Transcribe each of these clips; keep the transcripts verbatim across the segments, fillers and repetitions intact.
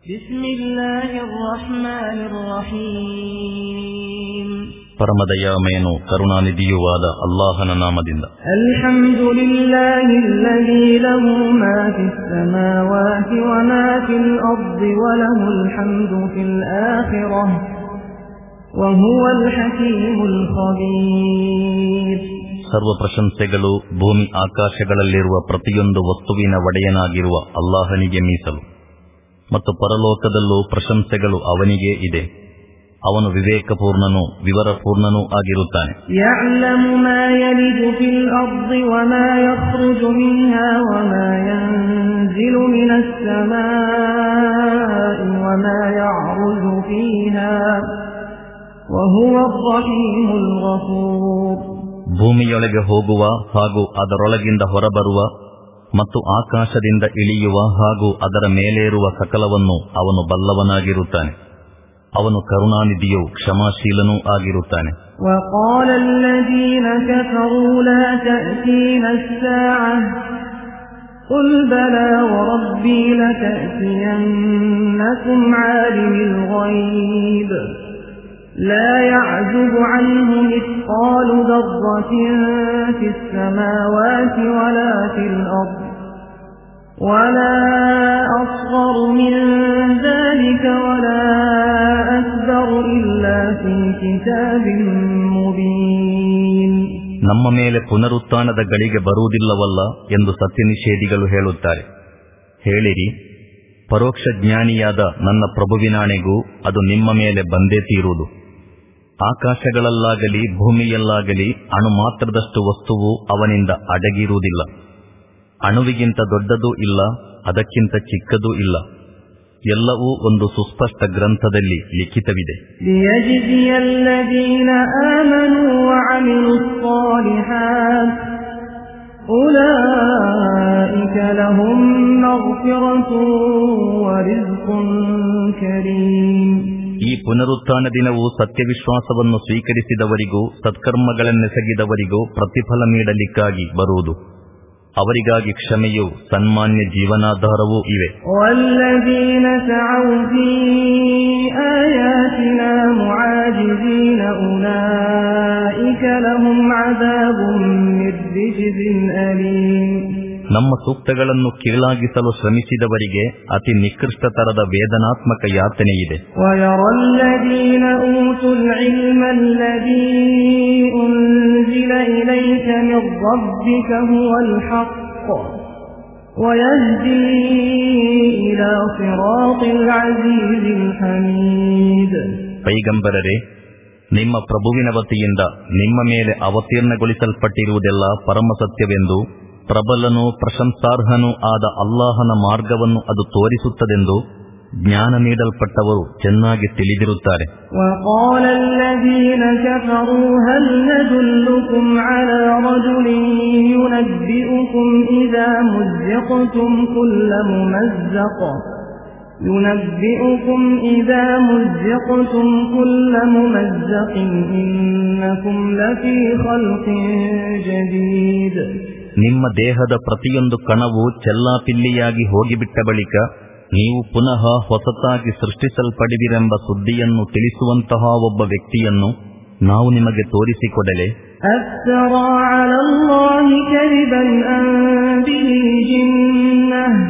ಪರಮದಯಾಮಯನು ಕರುಣಾನಿಧಿಯುವಾದ ಅಲ್ಲಾಹನ ನಾಮದಿಂದ. ಅಲ್ಹಮ್ದುಲಿಲ್ಲಾಹಿಲ್ಲಜೀ ಲಹು ಮಾ ಫಿಸ್ ಸಮಾವಾತಿ ವ ಮಾ ಫಿಲ್ ಅರ್ದಿ ವ ಲಹುಲ್ ಹಮ್ದು ಫಿಲ್ ಆಖಿರಹ ವ ಹುವಲ್ ಹಕೀಮುಲ್ ಖಬೀರ್. ಸರ್ವ ಪ್ರಶಂಸೆಗಳು ಭೂಮಿ ಆಕಾಶಗಳಲ್ಲಿರುವ ಪ್ರತಿಯೊಂದು ವಸ್ತುವಿನ ಒಡೆಯನಾಗಿರುವ ಅಲ್ಲಾಹನಿಗೆ ಮೀಸಲು, ಮತ್ತು ಪರಲೋಕದಲ್ಲೂ ಪ್ರಶಂಸೆಗಳು ಅವನಿಗೇ ಇದೆ. ಅವನು ವಿವೇಕಪೂರ್ಣನೂ ವಿವರಪೂರ್ಣನೂ ಆಗಿರುತ್ತಾನೆ. ಯಅಲಮು ಮಾ ಯಲಿಜು ಫಿಲ್ ಅರ್ದಿ ವ ಮಾ ಯಖ್ರುಜು ಮಿನ್ಹಾ ವ ಮಾ ಯನ್ಜಿಲು ಮಿನಸ್ ಸಲಾಯಿ ವ ಮಾ ಯಅರುಜು ಫೀಹಾ ವ ಹುವರ್ ರಹೀಮುಲ್ ಗಫೂರ್. ಭೂಮಿಯೊಳಗೆ ಹೋಗುವ ಹಾಗೂ ಅದರೊಳಗಿಂದ ಹೊರಬರುವ ಮತ್ತು ಆಕಾಶದಿಂದ ಇಳಿಯುವ ಹಾಗೂ ಅದರ ಮೇಲೇರುವ ಸಕಲವನ್ನು ಅವನು ಬಲ್ಲವನಾಗಿರುತ್ತಾನೆ. ಅವನು ಕರುಣಾನಿಧಿಯೂ ಕ್ಷಮಾಶೀಲನೂ ಆಗಿರುತ್ತಾನೆ. وقال الذين كفروا لا تأتينا الساعة قل بلى وربي لتأتينكم عالم الغيب لا يعزب عنه مثقال ذرة في السماوات ولا في الأرض ولا أصغر من ذلك ولا أكبر إلا في كتاب مبين. ನಮ್ಮ ಮೇಲೆ ಪುನರುತ್ಥಾನದ ಗಳಿಗೆ ಬರುವುದಿಲ್ಲವಲ್ಲ ಎಂದು ಸತ್ಯನಿಷೇಧಿಗಳು ಹೇಳುತ್ತಾರೆ. ಹೇಳಿರಿ, ಪರೋಕ್ಷ ಜ್ಞಾನಿಯಾದ ನನ್ನ ಪ್ರಭುವಿನಾಣೆಗೂ ಅದು ನಿಮ್ಮ ಮೇಲೆ ಬಂದೇ ತೀರುವುದು. ಆಕಾಶಗಳಲ್ಲಾಗಲಿ ಭೂಮಿಯಲ್ಲಾಗಲಿ ಅಣು ಮಾತ್ರದಷ್ಟು ವಸ್ತುವು ಅವನಿಂದ ಅಡಗಿರುವುದಿಲ್ಲ. ಅಣುವಿಗಿಂತ ದೊಡ್ಡದೂ ಇಲ್ಲ, ಅದಕ್ಕಿಂತ ಚಿಕ್ಕದೂ ಇಲ್ಲ. ಎಲ್ಲವೂ ಒಂದು ಸುಸ್ಪಷ್ಟ ಗ್ರಂಥದಲ್ಲಿ ಲಿಖಿತವಿದೆ. ಲಿಯಜ್ಜಿಯಲ್ಲದೀನ ಆಮನೂ ವಅಮಿಲುಸ್ ಸಾಲಿಹಾತ್ ಉಲೈಕ ಲಹುಂ ಮಗ್ಫಿರತುನ್ ವರಿಜ್ಕುನ್ ಕರೀಮ್. ಈ ಪುನರುತ್ಥಾನ ದಿನವು ಸತ್ಯವಿಶ್ವಾಸವನ್ನು ಸ್ವೀಕರಿಸಿದವರಿಗೂ ಸತ್ಕರ್ಮಗಳನ್ನೆಸಗಿದವರಿಗೂ ಪ್ರತಿಫಲ ನೀಡಲಿಕ್ಕಾಗಿ ಬರುವುದು. ಅವರಿಗಾಗಿ ಕ್ಷಮೆಯೂ ಸನ್ಮಾನ್ಯ ಜೀವನಾಧಾರವೂ ಇವೆ. ವಲ್ಲದೀನ ಸಅೂ ಫೀ ಆಯಾತಿನಾ ಮುಆಜಿಜೀನ ಉಲೈಕ ಲಹುಂ ಅದಾಬುಂ ಮಿನ್ ರಿಜ್ಜಿನ್ ಅಲೀಮ್. ನಮ್ಮ ಸೂಕ್ತಗಳನ್ನು ಕೀಳಾಗಿಸಲು ಶ್ರಮಿಸಿದವರಿಗೆ ಅತಿ ನಿಕೃಷ್ಟ ತರದ ವೇದನಾತ್ಮಕ ಯಾತನೆಯಿದೆ. ವಯರಲ್ಲದೀನ ಊತುಲ್ ಇಲ್ಮಲ್ಲದೀ ಉನ್ಜಿಲ ಇಲೈಕ ಮಿರ್ ರಬ್ಬಿಕ ಹುವಲ್ ಹಕ್ ವಯಹ್ದೀ ಇಲಾ ಸಿರಾತಿಲ್ ಅಜೀಜಿಲ್ ಹಮೀದ್. ಪೈಗಂಬರರೇ, ನಿಮ್ಮ ಪ್ರಭುವಿನ ವತಿಯಿಂದ ನಿಮ್ಮ ಮೇಲೆ ಅವತೀರ್ಣಗೊಳಿಸಲ್ಪಟ್ಟಿರುವುದೆಲ್ಲ ಪರಮಸತ್ಯವೆಂದು, ಪ್ರಬಲನೂ ಪ್ರಶಂಸಾರ್ಹನೂ ಆದ ಅಲ್ಲಾಹನ ಮಾರ್ಗವನ್ನು ಅದು ತೋರಿಸುತ್ತದೆಂದು ಜ್ಞಾನ ನೀಡಲ್ಪಟ್ಟವರು ಚೆನ್ನಾಗಿ ತಿಳಿದಿರುತ್ತಾರೆ. وقال الذين كفروا هل ندلكم على رجل ينبئكم إذا مزقتم كل ممزق ينبئكم إذا مزقتم كل ممزق إنكم لفي خلق جديد. ನಿಮ್ಮ ದೇಹದ ಪ್ರತಿಯೊಂದು ಕಣವು ಚೆಲ್ಲಾಪಿಲ್ಲಿಯಾಗಿ ಹೋಗಿಬಿಟ್ಟ ಬಳಿಕ ನೀವು ಪುನಃ ಹೊಸತಾಗಿ ಸೃಷ್ಟಿಸಲ್ಪಡುವಿರೆಂಬ ಸುದ್ದಿಯನ್ನು ತಿಳಿಸುವಂತಹ ಒಬ್ಬ ವ್ಯಕ್ತಿಯನ್ನು ನಾವು ನಿಮಗೆ ತೋರಿಸಿಕೊಡಲೆ? ಅಫ್ತರಾ ಅಲಲ್ಲಾಹಿ ಕದಿಬನ್ ಅಂ ಬಿಹಿ ಜಿನ್ನಹ್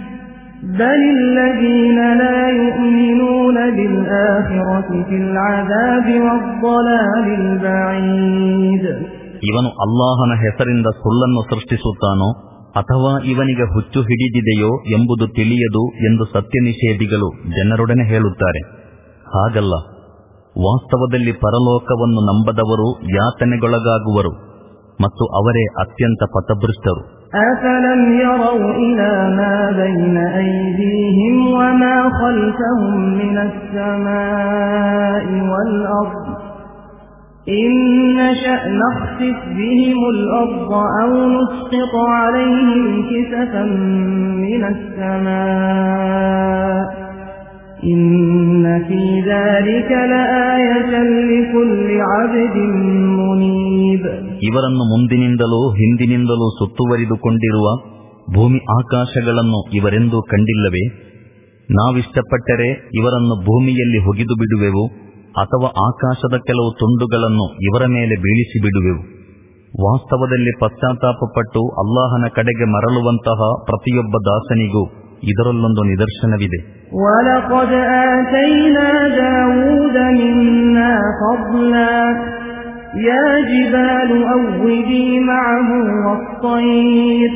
ಬಲಿಲ್ಲದೀನ ಲಾ ಯುಮಿನೂನ ಬಿಲ್ ಆಖಿರತಿ ಫಿಲ್ ಅಜಾಬಿ ವದ್ದಲಾಲಿಲ್ ಬഈದ್. ಇವನು ಅಲ್ಲಾಹನ ಹೆಸರಿಂದ ಸುಳ್ಳನ್ನು ಸೃಷ್ಟಿಸುತ್ತಾನೋ ಅಥವಾ ಇವನಿಗೆ ಹುಚ್ಚು ಹಿಡಿದಿದೆಯೋ ಎಂಬುದು ತಿಳಿಯದು ಎಂದು ಸತ್ಯನಿಷೇಧಿಗಳು ಜನರೊಡನೆ ಹೇಳುತ್ತಾರೆ. ಹಾಗಲ್ಲ, ವಾಸ್ತವದಲ್ಲಿ ಪರಲೋಕವನ್ನು ನಂಬದವರು ಯಾತನೆಗೊಳಗಾಗುವರು ಮತ್ತು ಅವರೇ ಅತ್ಯಂತ ಪಥಭೃಷ್ಟರು. ಅಫಲಂ ಯರೌ ಇಲಾ ಮಾ ಬೈನ ಐದೀಹಿಂ ವಮಾ ಖಲ್ಫಹುಂ ಮಿನಸ್ ಸಮಾಇ ವಲ್ ಅರ್ದ್ إن نشأ نخسف بهم الأرض أو نسقط عليهم كسفا من السماء إن في ذلك لآية لكل عبد منيب. ಇವರನ್ನು ಮುಂದಿನಿಂದಲೂ ಹಿಂದಿನಿಂದಲೂ ಸುತ್ತುವರಿದುಕೊಂಡಿರುವ ಭೂಮಿ ಆಕಾಶಗಳನ್ನು ಇವರೆಂದೂ ಕಂಡಿಲ್ಲವೇ? ನಾವಿಷ್ಟಪಟ್ಟರೆ ಇವರನ್ನು ಭೂಮಿಯಲ್ಲಿ ಹುಗಿದು ಬಿಡುವೆವು, ಅಥವಾ ಆಕಾಶದ ಕೆಲವು ತುಂಡುಗಳನ್ನು ಇವರ ಮೇಲೆ ಬೀಳಿಸಿ ಬಿಡುವೆವು. ವಾಸ್ತವದಲ್ಲಿ ಪಶ್ಚಾತ್ತಾಪಪಟ್ಟು ಅಲ್ಲಾಹನ ಕಡೆಗೆ ಮರಳುವಂತಹ ಪ್ರತಿಯೊಬ್ಬ ದಾಸನಿಗೂ ಇದರಲ್ಲೊಂದು ನಿದರ್ಶನವಿದೆ. وَلَقَدْ آتَيْنَا دَاوُودَ مِنَّا فَضْلًا يَا جِبَالُ أَوِّبِي مَعَهُ وَالطَّيْرَ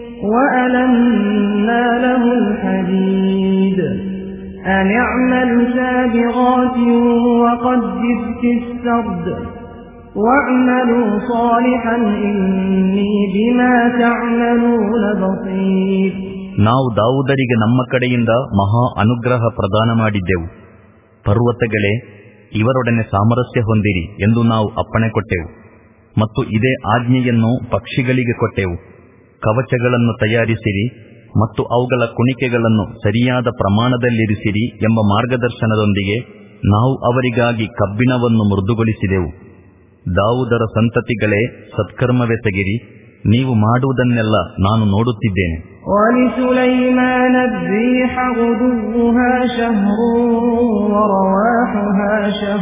وَأَلَنَّا لَهُ الْحَدِيدَ أَنِ اعْمَلْ سَابِغَاتٍ وَقَدِّرْ فِي السَّرْدِ وَاعْمَلُوا صَالِحًا إِنِّي بِمَا تَعْمَلُونَ بَصِيرٌ. ನಾವು ದಾವೂದರಿಗೆ ನಮ್ಮ ಕಡೆಯಿಂದ ಮಹಾ ಅನುಗ್ರಹ ಪ್ರದಾನ ಮಾಡಿದ್ದೆವು. ಪರ್ವತಗಳೇ, ಇವರೊಡನೆ ಸಾಮರಸ್ಯ ಹೊಂದಿರಿ ಎಂದು ನಾವು ಅಪ್ಪಣೆ ಕೊಟ್ಟೆವು. ಮತ್ತು ಇದೇ ಆಜ್ಞೆಯನ್ನು ಪಕ್ಷಿಗಳಿಗೆ ಕೊಟ್ಟೆವು. ಕವಚಗಳನ್ನು ತಯಾರಿಸಿರಿ ಮತ್ತು ಅವುಗಳ ಕುಣಿಕೆಗಳನ್ನು ಸರಿಯಾದ ಪ್ರಮಾಣದಲ್ಲಿರಿಸಿರಿ ಎಂಬ ಮಾರ್ಗದರ್ಶನದೊಂದಿಗೆ ನಾವು ಅವರಿಗಾಗಿ ಕಬ್ಬಿಣವನ್ನು ಮೃದುಗೊಳಿಸಿದೆವು. ದಾವೂದರ ಸಂತತಿಗಳೇ, ಸತ್ಕರ್ಮವೆಸಗಿರಿ, ನೀವು ಮಾಡುವುದನ್ನೆಲ್ಲ ನಾನು ನೋಡುತ್ತಿದ್ದೇನೆ. وَلِسُلَيْمَانَ الرِّيحَ غُدُوُّهَا شَهْرٌ وَرَوَاحُهَا شَهْرٌ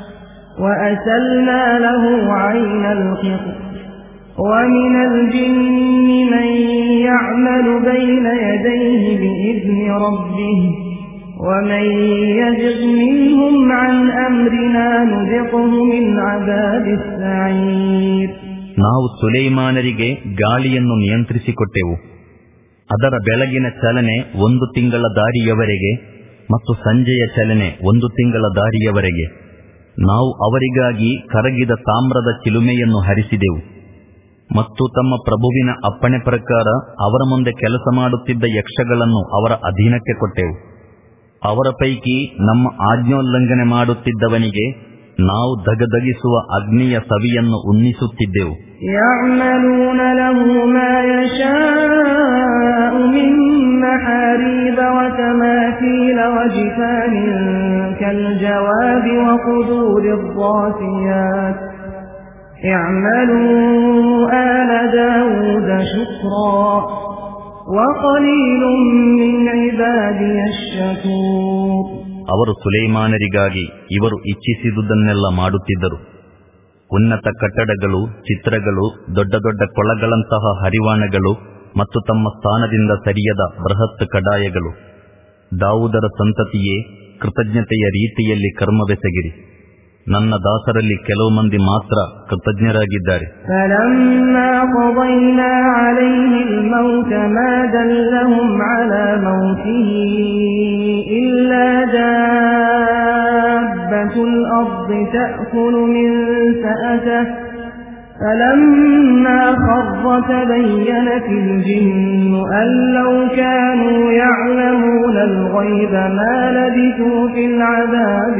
وَأَسَلْنَا لَهُ عَيْنَ الْقِطْرِ وَمِنَ الْجِنِّ مَن يَعْمَلُ بَيْنَ يَدَيْهِ بِإِذْنِ رَبِّهِ وَمَن يَزِغْ مِنْهُمْ عَنْ أَمْرِنَا نُذِقْهُ مِنْ عَذَابِ السَّعِيرِ. ನಾವು ಸುಲೈಮಾನರಿಗೆ ಗಾಳಿಯನ್ನು ನಿಯಂತ್ರಿಸಿಕೊಟ್ಟೆವು. ಅದರ ಬೆಳಗಿನ ಚಲನೆ ಒಂದು ತಿಂಗಳ ದಾರಿಯವರೆಗೆ ಮತ್ತು ಸಂಜೆಯ ಚಲನೆ ಒಂದು ತಿಂಗಳ ದಾರಿಯವರೆಗೆ. ನಾವು ಅವರಿಗಾಗಿ ಕರಗಿದ ತಾಮ್ರದ ಚಿಲುಮೆಯನ್ನು ಹರಿಸಿದೆವು ಮತ್ತು ತಮ್ಮ ಪ್ರಭುವಿನ ಅಪ್ಪಣೆ ಪ್ರಕಾರ ಅವರ ಮುಂದೆ ಕೆಲಸ ಮಾಡುತ್ತಿದ್ದ ಯಕ್ಷಗಳನ್ನು ಅವರ ಅಧೀನಕ್ಕೆ ಕೊಟ್ಟೆವು. ಅವರ ಪೈಕಿ ನಮ್ಮ ಆಜ್ಞೋಲ್ಲಂಘನೆ ಮಾಡುತ್ತಿದ್ದವನಿಗೆ ನಾವು ದಗದಗಿಸುವ ಅಗ್ನಿಯ ಸವಿಯನ್ನು ಉನ್ನಿಸುತ್ತಿದ್ದೆವು. يَعْمَلُونَ لَهُ مَا يَشَاءُ مِن مَّحَارِيبَ وَتَمَاثِيلَ وَجِفَانٍ كَالْجَوَابِ وَقُدُورٍ رَّاسِيَاتٍ اعْمَلُوا آلَ دَاوُودَ شُكْرًا وَقَلِيلٌ مِّنْ عِبَادِيَ الشَّكُورُ. ಅವರು ಸುಲೈಮಾನರಿಗಾಗಿ ಇವರು ಇಚ್ಛಿಸಿದುದನ್ನೆಲ್ಲ ಮಾಡುತ್ತಿದ್ದರು. ಉನ್ನತ ಕಟ್ಟಡಗಳು, ಚಿತ್ರಗಳು, ದೊಡ್ಡ ದೊಡ್ಡ ಕೊಳಗಳಂತಹ ಹರಿವಾಣಗಳು ಮತ್ತು ತಮ್ಮ ಸ್ಥಾನದಿಂದ ಸರಿಯದ ಬೃಹತ್ ಕಡಾಯಗಳು. ದಾವೂದರ ಸಂತತಿಯೇ, ಕೃತಜ್ಞತೆಯ ರೀತಿಯಲ್ಲಿ ಕರ್ಮವೆಸಗಿರಿ. ನನ್ನ ದಾಸರಲ್ಲಿ ಕೆಲವು ಮಂದಿ ಮಾತ್ರ ಕೃತಜ್ಞರಾಗಿದ್ದಾರೆ. فَلَمَّا قَضَيْنَا عَلَيْهِ الْمَوْتَ مَا دَلَّهُمْ عَلَى مَوْتِهِ إِلَّا دَابَّةُ الْأَرْضِ تَأْكُلُ مِنْ سَأَتِهِ فَلَمَّا خَرَّ تَبَيَّنَتِ الْجِنُّ أَن لَّوْ كَانُوا يَعْلَمُونَ الْغَيْبَ مَا لَبِثُوا فِي الْعَذَابِ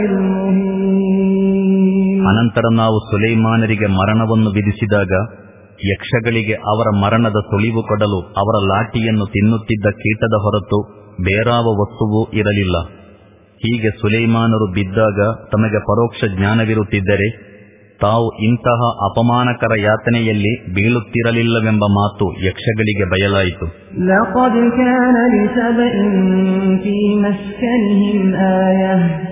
الْمُهِينِ. ಅನಂತರ ನಾವು ಸುಲೈಮಾನರಿಗೆ ಮರಣವನ್ನು ವಿಧಿಸಿದಾಗ ಯಕ್ಷಗಳಿಗೆ ಅವರ ಮರಣದ ಸುಳಿವು ಕೊಡಲು ಅವರ ಲಾಠಿಯನ್ನು ತಿನ್ನುತ್ತಿದ್ದ ಕೀಟದ ಹೊರತು ಬೇರಾವ ವಸ್ತುವೂ ಇರಲಿಲ್ಲ. ಹೀಗೆ ಸುಲೈಮಾನರು ಬಿದ್ದಾಗ ತಮಗೆ ಪರೋಕ್ಷ ಜ್ಞಾನವಿರುತ್ತಿದ್ದರೆ ತಾವು ಇಂತಹ ಅಪಮಾನಕರ ಯಾತನೆಯಲ್ಲಿ ಬೀಳುತ್ತಿರಲಿಲ್ಲವೆಂಬ ಮಾತು ಯಕ್ಷಗಳಿಗೆ ಬಯಲಾಯಿತು. لَقَدْ كَانَ لِسَبَإٍ فِي مَسْكَنِهِمْ آيَةٌ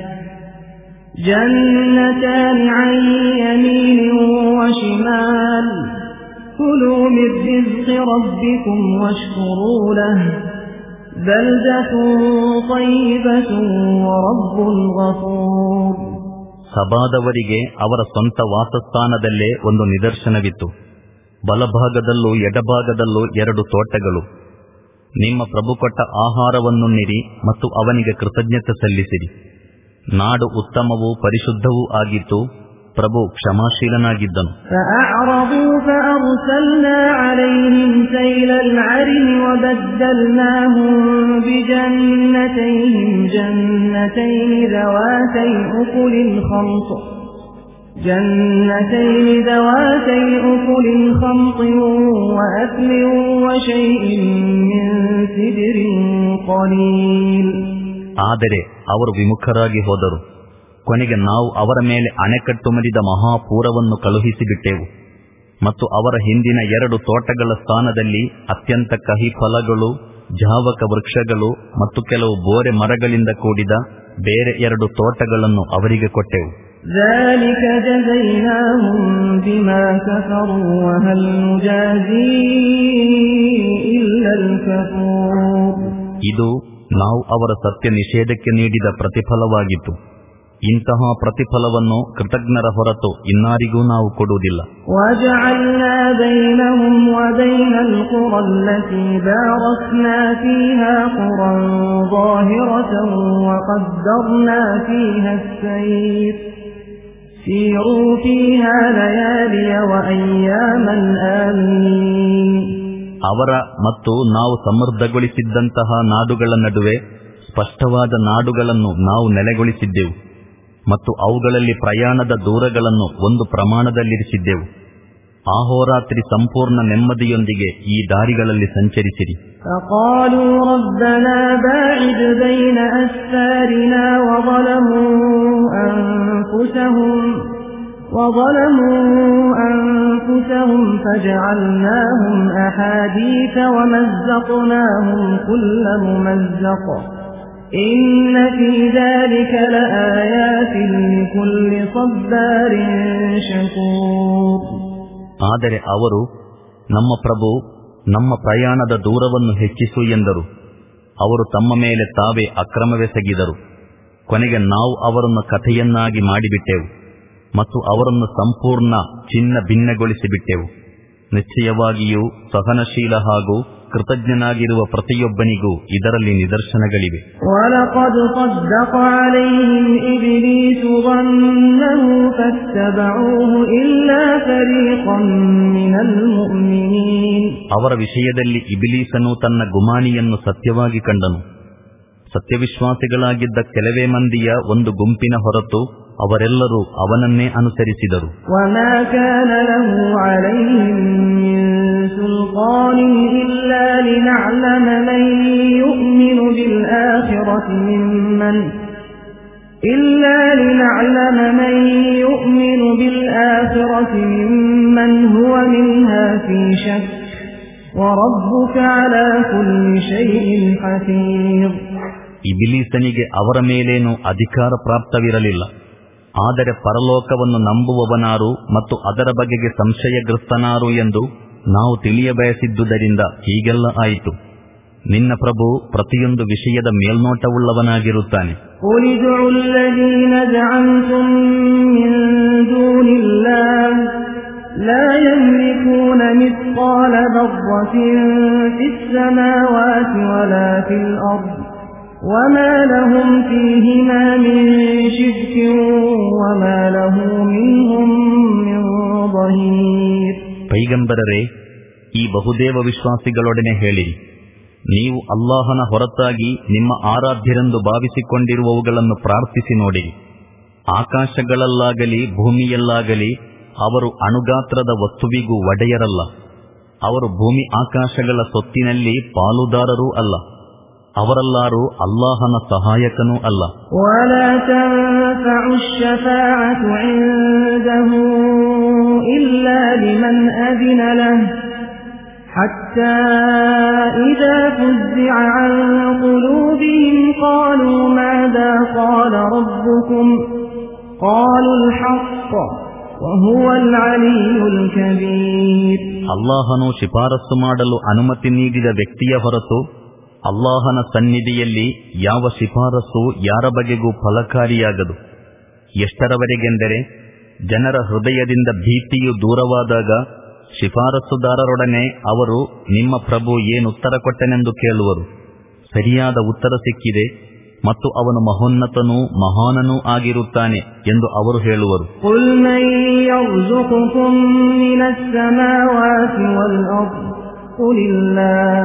جَنَّتَانِ عَنْ يَمِينٍ وَشِمَالٍ كُلُوا مِنْ رِزْقِ رَبِّكُمْ وَاشْكُرُوا لَهُ بَلْدَةٌ طَيِّبَةٌ وَرَبٌّ غَفُورٌ. ಸಬಾದವರಿಗೆ ಅವರ ಸ್ವಂತ ವಾಸಸ್ಥಾನದಲ್ಲೇ ಒಂದು ನಿದರ್ಶನವಿತ್ತು. ಬಲಭಾಗದಲ್ಲೂ ಎಡಭಾಗದಲ್ಲೂ ಎರಡು ತೋಟಗಳು. ನಿಮ್ಮ ಪ್ರಭು ಕೊಟ್ಟ ಆಹಾರವನ್ನುಣ್ಣಿರಿ ಮತ್ತು ಅವನಿಗೆ ಕೃತಜ್ಞತೆ ಸಲ್ಲಿಸಿರಿ. ನಾಡು ಉತ್ತಮವೂ ಪರಿಶುದ್ಧವೂ ಆಗಿತ್ತು. ಪ್ರಭು ಕ್ಷಮಾಶೀಲನಾಗಿದ್ದನು. فَأَعْرَضُوا فَأَرْسَلْنَا عَلَيْهِمْ سَيْلَ الْعَرِمِ وَبَدَّلْنَاهُمْ بِجَنَّتَيْهِمْ جَنَّتَيْنِ ذَوَاتَيْ أُكُلٍ خَمْطٍ جَنَّتَيْنِ ذَوَاتَيْ أُكُلٍ خَمْطٍ وَأَثْلٍ وَشَيْءٍ مِّن سِدْرٍ قَلِيلٍ. ಆದರೆ ಅವರು ವಿಮುಖರಾಗಿ ಹೋದರು. ಕೊನೆಗೆ ನಾವು ಅವರ ಮೇಲೆ ಅಣೆಕಟ್ಟು ಮರಿದ ಮಹಾಪೂರವನ್ನು ಕಳುಹಿಸಿಬಿಟ್ಟೆವು ಮತ್ತು ಅವರ ಹಿಂದಿನ ಎರಡು ತೋಟಗಳ ಸ್ಥಾನದಲ್ಲಿ ಅತ್ಯಂತ ಕಹಿ ಫಲಗಳು ಜಾವಕ ವೃಕ್ಷಗಳು ಮತ್ತು ಕೆಲವು ಬೋರೆ ಮರಗಳಿಂದ ಕೂಡಿದ ಬೇರೆ ಎರಡು ತೋಟಗಳನ್ನು ಅವರಿಗೆ ಕೊಟ್ಟೆವು. ذلك جزيناهم بما كفروا وهل نجازي إلا الكفور. ಇದು ನಾವು ಅವರ ಸತ್ಯ ನಿಷೇಧಕ್ಕೆ ನೀಡಿದ ಪ್ರತಿಫಲವಾಗಿತ್ತು. ಇಂತಹ ಪ್ರತಿಫಲವನ್ನು ಕೃತಜ್ಞರ ಹೊರತು ಇನ್ನಾರಿಗೂ ನಾವು ಕೊಡುವುದಿಲ್ಲ. وَجَعَلْنَا بَيْنَهُمْ وَبَيْنَ الْقُرَى الَّتِي بَارَكْنَا فِيهَا قُرًى ظَاهِرَةً وَقَدَّرْنَا فِيهَا السَّيْرَ سِيرُوا فِيهَا لَيَالِيَ وَأَيَّامًا آمِنِينَ. ಅವರ ಮತ್ತು ನಾವು ಸಮೃದ್ಧಗೊಳಿಸಿದ್ದಂತಹ ನಾಡುಗಳ ನಡುವೆ ಸ್ಪಷ್ಟವಾದ ನಾಡುಗಳನ್ನು ನಾವು ನೆಲೆಗೊಳಿಸಿದ್ದೆವು ಮತ್ತು ಅವುಗಳಲ್ಲಿ ಪ್ರಯಾಣದ ದೂರಗಳನ್ನು ಒಂದು ಪ್ರಮಾಣದಲ್ಲಿರಿಸಿದ್ದೆವು. ಆಹೋರಾತ್ರಿ ಸಂಪೂರ್ಣ ನೆಮ್ಮದಿಯೊಂದಿಗೆ ಈ ದಾರಿಗಳಲ್ಲಿ ಸಂಚರಿಸಿರಿ. فقالوا ربنا باعد بين أسفارنا وظلموا أنفسهم وظلموا أنفسهم فجعلناهم أحاديث ومزقناهم كل ممزق إن في ذلك لآيات لكل صبار شكور. ಆದರೆ ಅವರು, ನಮ್ಮ ಪ್ರಭು, ನಮ್ಮ ಪ್ರಯಾಣದ ದೂರವನ್ನು ಹೆಚ್ಚಿಸು ಎಂದರು. ಅವರು ತಮ್ಮ ಮೇಲೆ ತಾವೇ ಅಕ್ರಮವೆಸಗಿದರು. ಕೊನೆಗೆ ನಾವು ಅವರನ್ನು ಕಥೆಯನ್ನಾಗಿ ಮಾಡಿಬಿಟ್ಟೆವು ಮತ್ತು ಅವರನ್ನು ಸಂಪೂರ್ಣ ಚಿನ್ನ ಭಿನ್ನಗೊಳಿಸಿಬಿಟ್ಟೆವು. ನಿಶ್ಚಯವಾಗಿಯೂ ಸಹನಶೀಲ ಹಾಗೂ ಕೃತಜ್ಞನಾಗಿರುವ ಪ್ರತಿಯೊಬ್ಬನಿಗೂ ಇದರಲ್ಲಿ ನಿದರ್ಶನಗಳಿವೆ. وَلَقَدْ صَدَّقَ عَلَيْهِمْ إِبْلِيسُ ظَنَّهُ فَاتَّبَعُوهُ إِلَّا فَرِيقًا مِنَ الْمُؤْمِنِينَ. ಅವರ ವಿಷಯದಲ್ಲಿ ಇಬ್ಲೀಸನು ತನ್ನ ಗುಮಾನಿಯನ್ನು ಸತ್ಯವಾಗಿ ಕಂಡನು. ಸತ್ಯವಿಶ್ವಾಸಿಗಳಾಗಿದ್ದ ಕೆಲವೇ ಮಂದಿಯ ಒಂದು ಗುಂಪಿನ ಹೊರತು ಅವರೆಲ್ಲರೂ ಅವನನ್ನೇ ಅನುಸರಿಸಿದರು. وَمَا كَانَ لَهُ عَلَيْهِمْ مِنْ سُلْطَانٍ إِلَّا لِنَعْلَمَ مَنْ يُؤْمِنُ بِالْآخِرَةِ مِمَّنْ إِلَّا لِنَعْلَمَ مَنْ يُؤْمِنُ بِالْآخِرَةِ مِمَّنْ هُوَ مِنْهَا فِي شَكٍّ وَرَبُّكَ عَلَى كُلِّ شَيْءٍ حَفِيظٌ. ಇಬ್ಲೀಸನಿಗೆ ಅವರ ಮೇಲೇನೂ ಅಧಿಕಾರ ಪ್ರಾಪ್ತವಿರಲಿಲ್ಲ. ಆದರೆ ಪರಲೋಕವನ್ನು ನಂಬುವವನಾರು ಮತ್ತು ಅದರ ಬಗೆಗೆ ಸಂಶಯಗ್ರಸ್ತನಾರು ಎಂದು ನಾವು ತಿಳಿಯಬಯಸಿದ್ದುದರಿಂದ ಹೀಗೆಲ್ಲ ಆಯಿತು. ನಿನ್ನ ಪ್ರಭು ಪ್ರತಿಯೊಂದು ವಿಷಯದ ಮೇಲ್ನೋಟವುಳ್ಳವನಾಗಿರುತ್ತಾನೆ. قُلِ ادْعُوا الَّذِينَ زَعَمْتُم مِّن دُونِ اللَّهِ لَا يَمْلِكُونَ مِثْقَالَ ذَرَّةٍ فِي السَّمَاوَاتِ وَلَا فِي الْأَرْضِ وَمَا لَهُمْ فِيهِمَا مِن شِرْكٍ وَمَا لَهُ مِنْهُم مِّن ظَهِيرٍ. ಪೈಗಂಬರರೇ, ಈ ಬಹುದೇವ ವಿಶ್ವಾಸಿಗಳೊಡನೆ ಹೇಳಿರಿ, ನೀವು ಅಲ್ಲಾಹನ ಹೊರತಾಗಿ ನಿಮ್ಮ ಆರಾಧ್ಯರೆಂದು ಭಾವಿಸಿಕೊಂಡಿರುವವುಗಳನ್ನು ಪ್ರಾರ್ಥಿಸಿ ನೋಡಿರಿ. ಆಕಾಶಗಳಲ್ಲಾಗಲಿ ಭೂಮಿಯಲ್ಲಾಗಲಿ ಅವರು ಅಣುಗಾತ್ರದ ವಸ್ತುವಿಗೂ ಒಡೆಯರಲ್ಲ. ಅವರು ಭೂಮಿ ಆಕಾಶಗಳ ಸೊತ್ತಿನಲ್ಲಿ ಪಾಲುದಾರರೂ ಅಲ್ಲ. ಅವರಲ್ಲಾರು ಅಲ್ಲಾಹನ ಸಹಾಯಕನೂ ಅಲ್ಲ. وَلَا تَنفَعُ الشَّفَاعَةُ عِندَهُ إِلَّا لِمَنْ أَذِنَ لَهُ حَتَّى إِذَا فُزِّعَ عَنْ قُلُوبِهِمْ قَالُوا مَاذَا قَالَ رَبُّكُمْ قَالُوا الْحَقَّ وَهُوَ الْعَلِيُّ الْكَبِيرُ. ಅಲ್ಲಾಹನು ಶಿಫಾರಸು ಮಾಡಲು ಅನುಮತಿ ನೀಡಿದ ವ್ಯಕ್ತಿಯ ಹೊರತು ಅಲ್ಲಾಹನ ಸನ್ನಿಧಿಯಲ್ಲಿ ಯಾವ ಶಿಫಾರಸು ಯಾರ ಬಗೆಗೂ ಫಲಕಾರಿಯಾಗದು. ಎಷ್ಟರವರೆಗೆಂದರೆ ಜನರ ಹೃದಯದಿಂದ ಭೀತಿಯು ದೂರವಾದಾಗ ಶಿಫಾರಸುದಾರರೊಡನೆ ಅವರು ನಿಮ್ಮ ಪ್ರಭು ಏನುತ್ತರ ಕೊಟ್ಟನೆಂದು ಕೇಳುವರು. ಸರಿಯಾದ ಉತ್ತರ ಸಿಕ್ಕಿದೆ ಮತ್ತು ಅವನು ಮಹೋನ್ನತನೂ ಮಹಾನನೂ ಆಗಿರುತ್ತಾನೆ ಎಂದು ಅವರು ಹೇಳುವರು. قُلْ مَنْ يَرْزُقُكُم مِّنَ السَّمَاوَاتِ وَالْأَرْضِ قُلِ اللَّهُ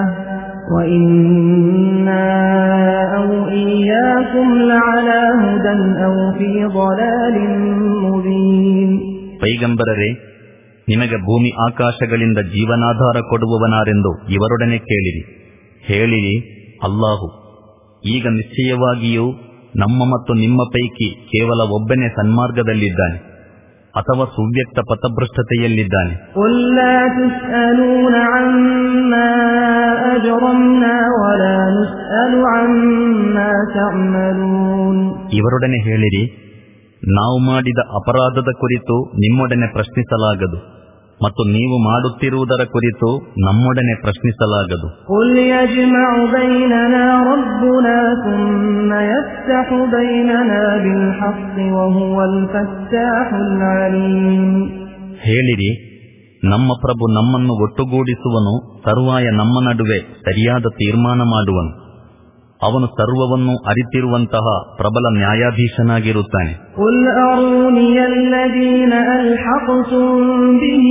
وَإِنَّا أَوْ إِيَّاكُمْ لَعَلَى هُدًى أَوْ فِي ضَلَالٍ مُبِينٍ. ಪೈಗಂಬರರೇ, ನಿಮಗೆ ಭೂಮಿ ಆಕಾಶಗಳಿಂದ ಜೀವನಾಧಾರ ಕೊಡುವವನಾರೆಂದು ಇವರೊಡನೆ ಕೇಳಿರಿ. ಹೇಳಿರಿ, ಅಲ್ಲಾಹು. ಈಗ ನಿಶ್ಚಯವಾಗಿಯೂ ನಮ್ಮ ಮತ್ತು ನಿಮ್ಮ ಪೈಕಿ ಕೇವಲ ಒಬ್ಬನೇ ಸನ್ಮಾರ್ಗದಲ್ಲಿದ್ದಾನೆ. ಅಥವಾ ಸುವ್ಯಕ್ತ ಪಥಭ್ರಷ್ಟತೆಯಲ್ಲಿದ್ದಾನೆ. قُل لَّا تُسْأَلُونَ عَمَّا أَجْرَمْنَا وَلَا نُسْأَلُ عَمَّا تَعْمَلُونَ. ಇವರೊಡನೆ ಹೇಳಿರಿ, ನಾವು ಮಾಡಿದ ಅಪರಾಧದ ಕುರಿತು ನಿಮ್ಮೊಡನೆ ಪ್ರಶ್ನಿಸಲಾಗದು ಮತ್ತು ನೀವು ಮಾಡುತ್ತಿರುವುದರ ಕುರಿತು ನಮ್ಮೊಡನೆ ಪ್ರಶ್ನಿಸಲಾಗದು. قُلْ يَجْمَعُ بَيْنَنَا رَبُّنَا ثُمَّ يَفْتَحُ بَيْنَنَا بِالْحَقِّ وَهُوَ الْفَتَّاحُ الْعَلِيمُ. ಹೇಳಿರಿ, ನಮ್ಮ ಪ್ರಭು ನಮ್ಮನ್ನು ಒಟ್ಟುಗೂಡಿಸುವನು, ತರುವಾಯ ನಮ್ಮ ನಡುವೆ ಸರಿಯಾದ ತೀರ್ಮಾನ ಮಾಡುವನು. ಅವನು ಸರ್ವವನ್ನು ಅರಿತಿರುವಂತಹ ಪ್ರಬಲ ನ್ಯಾಯಾಧೀಶನಾಗಿರುತ್ತಾನೆ. قُلْ أَرُونِيَ الَّذِينَ أَلْحَقْتُم بِهِ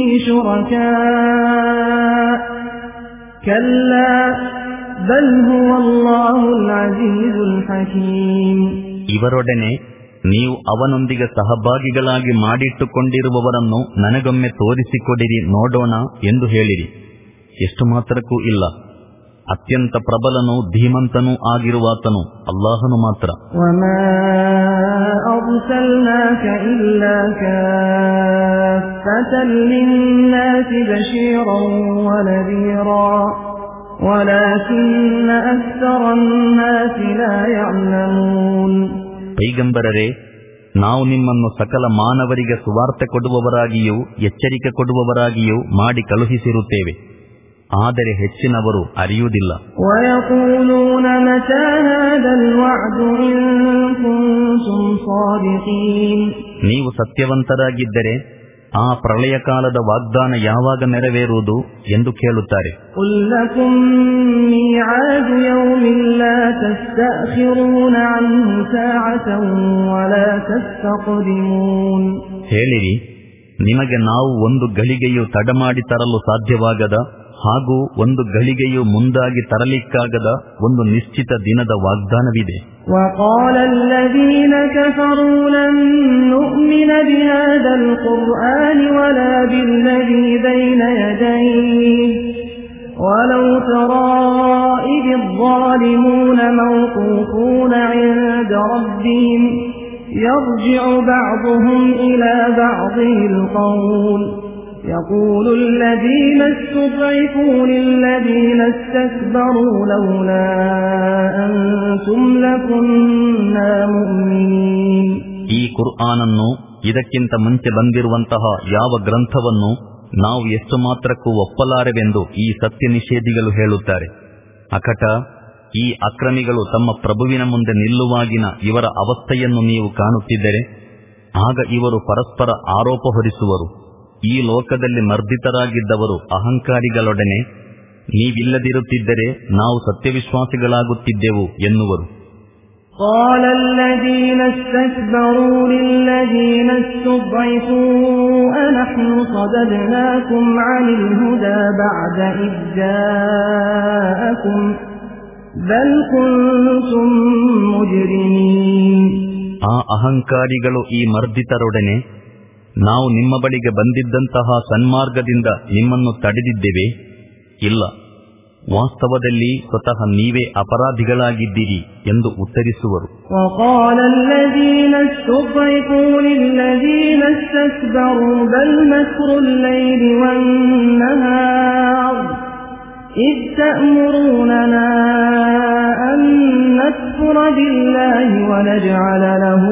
شُرَكَاءَ كَلَّا بَلْ هُوَ اللَّهُ الْعَزِيزُ الْحَكِيمُ. ಇವರೊಡನೆ ನೀವು ಅವನೊಂದಿಗೆ ಸಹಭಾಗಿಗಳಾಗಿ ಮಾಡಿಟ್ಟುಕೊಂಡಿರುವವರನ್ನು ನನಗೊಮ್ಮೆ ತೋರಿಸಿಕೊಡಿರಿ ನೋಡೋಣ ಎಂದು ಹೇಳಿರಿ. ಎಷ್ಟು ಮಾತ್ರಕ್ಕೂ ಇಲ್ಲ, ಅತ್ಯಂತ ಪ್ರಬಲನೂ ಧೀಮಂತನೂ ಆಗಿರುವಾತನು ಅಲ್ಲಾಹನು ಮಾತ್ರ. وَمَا أَرْسَلْنَاكَ إِلَّا كَافَّةً لِلنَّاسِ بَشِيرًا وَنَذِيرًا وَلَكِنَّ أَكْثَرَ النَّاسِ لَا يَعْلَمُونَ. ಪೈಗಂಬರರೇ, ನಾವು ನಿಮ್ಮನ್ನು ಸಕಲ ಮಾನವರಿಗೆ ಸುವಾರ್ತೆ ಕೊಡುವವರಾಗಿಯೂ ಎಚ್ಚರಿಕೆ ಕೊಡುವವರಾಗಿಯೂ ಮಾಡಿ ಕಳುಹಿಸಿರುತ್ತೇವೆ. ಆದರೆ ಹೆಚ್ಚಿನವರು ಅರಿಯುವುದಿಲ್ಲ. وَيَقُولُونَ مَتَى هَذَا الْوَعْدُ إِن كُنتُمْ صَادِقِينَ. ನೀವು ಸತ್ಯವಂತರಾಗಿದ್ದರೆ ಆ ಪ್ರಳಯ ಕಾಲದ ವಾಗ್ದಾನ ಯಾವಾಗ ನೆರವೇರುವುದು ಎಂದು ಕೇಳುತ್ತಾರೆ. قُل لَّكُم مِّيعَادُ يَوْمٍ لَّا تَسْتَأْخِرُونَ عَنْهُ سَاعَةً وَلَا تَسْتَقْدِمُونَ. ಹೇಳಿರಿ, ನಿಮಗೆ ನಾವು ಒಂದು ಗಳಿಗೆಯೂ ತಡಮಾಡಿ ತರಲು ಸಾಧ್ಯವಾಗದ ಹಾಗೂ ಒಂದು ಗಳಿಗೆಯೂ ಮುಂದಾಗಿ ತರಲಿಕ್ಕಾಗದ ಒಂದು ನಿಶ್ಚಿತ ದಿನದ ವಾಗ್ದಾನವಿದೆ. وَقَالَ الَّذِينَ كَفَرُوا لَن نُّؤْمِنَ بِهَذَا الْقُرْآنِ وَلَا بِالَّذِي بَيْنَ يَدَيْهِ وَلَوْ تَرَىٰ إِذِ الظَّالِمُونَ مَوْقُوفُونَ عِندَ رَبِّهِمْ يَرْجِعُ بَعْضُهُمْ إِلَىٰ بَعْضٍ الْقَوْلَ يَقُولُ الَّذِينَ اسْتُضْعِفُوا لِلَّذِينَ اسْتَكْبَرُوا لَوْلَا أَنتُمْ لَكُنَّا مُؤْمِنِينَ. ಈ ಕುರ್ಆನನ್ನು, ಇದಕ್ಕಿಂತ ಮುಂಚೆ ಬಂದಿರುವಂತಹ ಯಾವ ಗ್ರಂಥವನ್ನು ನಾವು ಎಷ್ಟು ಮಾತ್ರಕ್ಕೂ ಒಪ್ಪಲಾರೆವೆಂದು ಈ ಸತ್ಯ ನಿಷೇಧಿಗಳು ಹೇಳುತ್ತಾರೆ. ಅಕಟ, ಈ ಅಕ್ರಮಿಗಳು ತಮ್ಮ ಪ್ರಭುವಿನ ಮುಂದೆ ನಿಲ್ಲುವಾಗಿನ ಇವರ ಅವಸ್ಥೆಯನ್ನು ನೀವು ಕಾಣುತ್ತಿದ್ದರೆ ಆಗ ಇವರು ಪರಸ್ಪರ ಆರೋಪ ಹೊರಿಸುವರು. ಈ ಲೋಕದಲ್ಲಿ ಮರ್ದಿತರಾಗಿದ್ದವರು ಅಹಂಕಾರಿಗಳೊಡನೆ ನೀವಿಲ್ಲದಿರುತ್ತಿದ್ದರೆ ನಾವು ಸತ್ಯವಿಶ್ವಾಸಿಗಳಾಗುತ್ತಿದ್ದೆವು ಎನ್ನುವರು. قَالَ الَّذِينَ اسْتَكْبَرُوا لِلَّذِينَ اسْتُضْعِفُوا أَنَحْنُ صَدَدْنَاكُمْ عَنِ الْهُدَى بَعْدَ إِذْ جَاءَكُمْ بَلْ كُنتُم مُجْرِمِينَ. ಆ ಅಹಂಕಾರಿಗಳು ಈ ಮರ್ದಿತರೊಡನೆ, ನಾವು ನಿಮ್ಮ ಬಳಿಗೆ ಬಂದಿದ್ದಂತಹ ಸನ್ಮಾರ್ಗದಿಂದ ನಿಮ್ಮನ್ನು ತಡೆದಿದ್ದೇವೆ. ಇಲ್ಲ, ವಾಸ್ತವದಲ್ಲಿ ಸ್ವತಃ ನೀವೇ ಅಪರಾಧಿಗಳಾಗಿದ್ದೀರಿ ಎಂದು ಉತ್ತರಿಸುವರು. وَقَالَ الَّذِينَ اسْتُضْعِفُوا لِلَّذِينَ اسْتَكْبَرُوا بَلْ مَكْرُ اللَّيْلِ وَالنَّهَارِ إِذْ تَأْمُرُونَنَا أَن نَّكْفُرَ بِاللَّهِ وَنَجْعَلَ لَهُ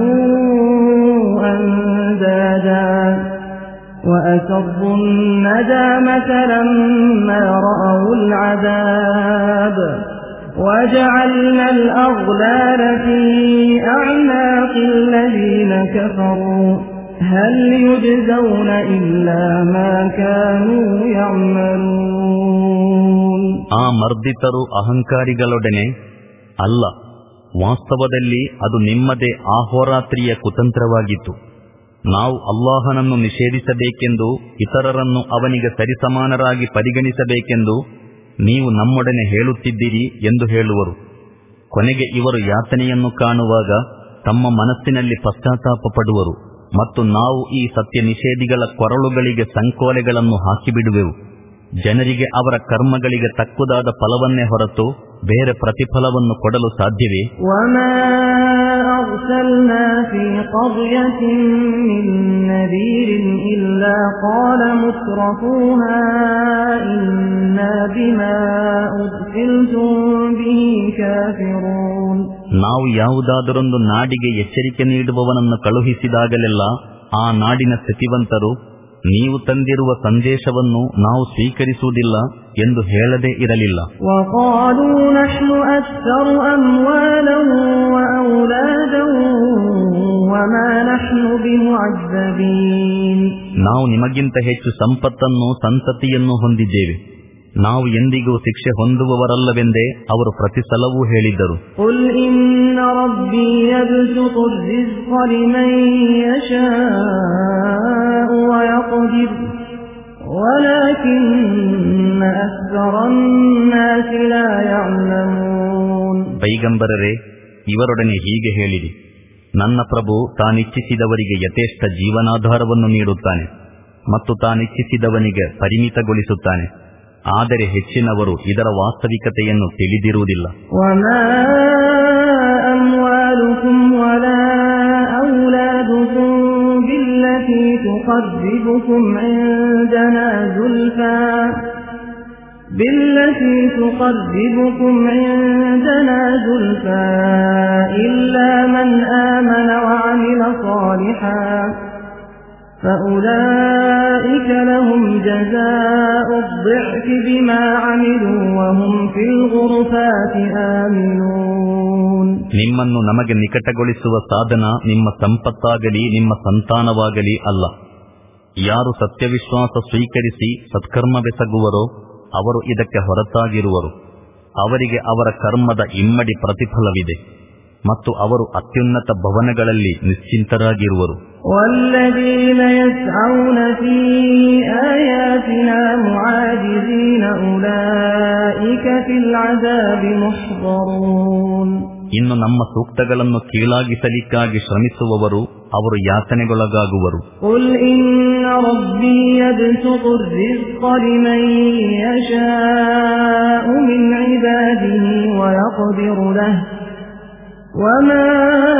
أَندَادًا وَأَسَرُّوا النَّدَامَةَ لَمَّا رَأَوُا الْعَذَابَ وَجَعَلْنَا الْأَغْلَالَ فِي أَعْنَاقِ الَّذِينَ كَفَرُوا هَلْ يُجْزَوْنَ إِلَّا مَا كَانُوا يَعْمَلُونَ. ಆ ಮರ್ದಿತರು ಅಹಂಕಾರಿಗಳೊಡನೆ, ಅಲ್ಲ, ವಾಸ್ತವದಲ್ಲಿ ಅದು ನಿಮ್ಮದೇ ಆಹೋರಾತ್ರಿಯ ಕುತಂತ್ರವಾಗಿತ್ತು. ನಾವು ಅಲ್ಲಾಹನನ್ನು ನಿಷೇಧಿಸಬೇಕೆಂದು, ಇತರರನ್ನು ಅವನಿಗೆ ಸರಿಸಮಾನರಾಗಿ ಪರಿಗಣಿಸಬೇಕೆಂದು ನೀವು ನಮ್ಮೊಡನೆ ಹೇಳುತ್ತಿದ್ದೀರಿ ಎಂದು ಹೇಳುವರು. ಕೊನೆಗೆ ಇವರು ಯಾತನೆಯನ್ನು ಕಾಣುವಾಗ ತಮ್ಮ ಮನಸ್ಸಿನಲ್ಲಿ ಪಶ್ಚಾತ್ತಾಪ ಪಡುವರು ಮತ್ತು ನಾವು ಈ ಸತ್ಯ ನಿಷೇಧಿಗಳ ಕೊರಳುಗಳಿಗೆ ಸಂಕೋಲೆಗಳನ್ನು ಹಾಕಿಬಿಡುವೆವು. ಜನರಿಗೆ ಅವರ ಕರ್ಮಗಳಿಗೆ ತಕ್ಕುದಾದ ಫಲವನ್ನೇ ಹೊರತು ಬೇರೆ ಪ್ರತಿಫಲವನ್ನು ಕೊಡಲು ಸಾಧ್ಯವೇ? وَمَا أَرْسَلْنَا في قرية من نذير إلا قال مترفوها إنا بما أرسلتم به كافرون. ನಾವು ಯಾವುದಾದರೊಂದು ನಾಡಿಗೆ ಎಚ್ಚರಿಕೆ ನೀಡುವವನನ್ನು ಕಳುಹಿಸಿದಾಗಲೆಲ್ಲ ಆ ನಾಡಿನ ಸ್ಥಿತಿವಂತರು ನೀವು ತಂದಿರುವ ಸಂದೇಶವನ್ನು ನಾವು ಸ್ವೀಕರಿಸುವುದಿಲ್ಲ ಎಂದು ಹೇಳದೇ ಇರಲಿಲ್ಲ. ನಾವು ನಿಮಗಿಂತ ಹೆಚ್ಚು ಸಂಪತ್ತನ್ನು ಸಂತತಿಯನ್ನು ಹೊಂದಿದ್ದೇವೆ, ನಾವು ಎಂದಿಗೂ ಶಿಕ್ಷೆ ಹೊಂದುವವರಲ್ಲವೆಂದೇ ಅವರು ಪ್ರತಿ ಸಲವೂ ಹೇಳಿದ್ದರು. ಪೈಗಂಬರರೇ, ಇವರೊಡನೆ ಹೀಗೆ ಹೇಳಿರಿ, ನನ್ನ ಪ್ರಭು ತಾನಿಚ್ಛಿಸಿದವರಿಗೆ ಯಥೇಷ್ಟ ಜೀವನಾಧಾರವನ್ನು ನೀಡುತ್ತಾನೆ ಮತ್ತು ತಾನಿಚ್ಛಿಸಿದವನಿಗೆ ಪರಿಮಿತಗೊಳಿಸುತ್ತಾನೆ. ಆದರೆ ಹೆಚ್ಚಿನವರು ಇದರ ವಾಸ್ತವಿಕತೆಯನ್ನು ತಿಳಿದಿರುವುದಿಲ್ಲ. بالتي تقربكم عندنا زلفى إلا من آمن وعمل صالحا فأولئك لهم جزاء الضعف بما عملوا وهم في الغرفات آمنون. ನಿಮ್ಮನ್ನು ನಮಗೆ ನಿಕಟಗೊಳಿಸುವ ಸಾಧನ ನಿಮ್ಮ ಸಂಪತ್ತಾಗಲಿ ನಿಮ್ಮ ಸಂತಾನವಾಗಲಿ ಅಲ್ಲ. ಯಾರು ಸತ್ಯವಿಶ್ವಾಸ ಸ್ವೀಕರಿಸಿ ಸತ್ಕರ್ಮವೆಸಗುವರೋ ಅವರು ಇದಕ್ಕೆ ಹೊರತಾಗಿರುವರು. ಅವರಿಗೆ ಅವರ ಕರ್ಮದ ಇಮ್ಮಡಿ ಪ್ರತಿಫಲವಿದೆ ಮತ್ತು ಅವರು ಅತ್ಯುನ್ನತ ಭವನಗಳಲ್ಲಿ ನಿಶ್ಚಿಂತರಾಗಿರುವರು. والذين يسعون في آياتنا معاجزين أولئك في العذاب محضرون. ಇನ್ನು ನಮ್ಮ ಸೂಕ್ತಗಳನ್ನು ಕೀಳಾಗಿಸಲಿಕ್ಕಾಗಿ ಶ್ರಮಿಸುವವರು ಅವರು ಯಾತನೆಗೊಳಗಾಗುವರು. قل إن ربي يبسط الرزق لمن يشاء من عباده ويقدر له وما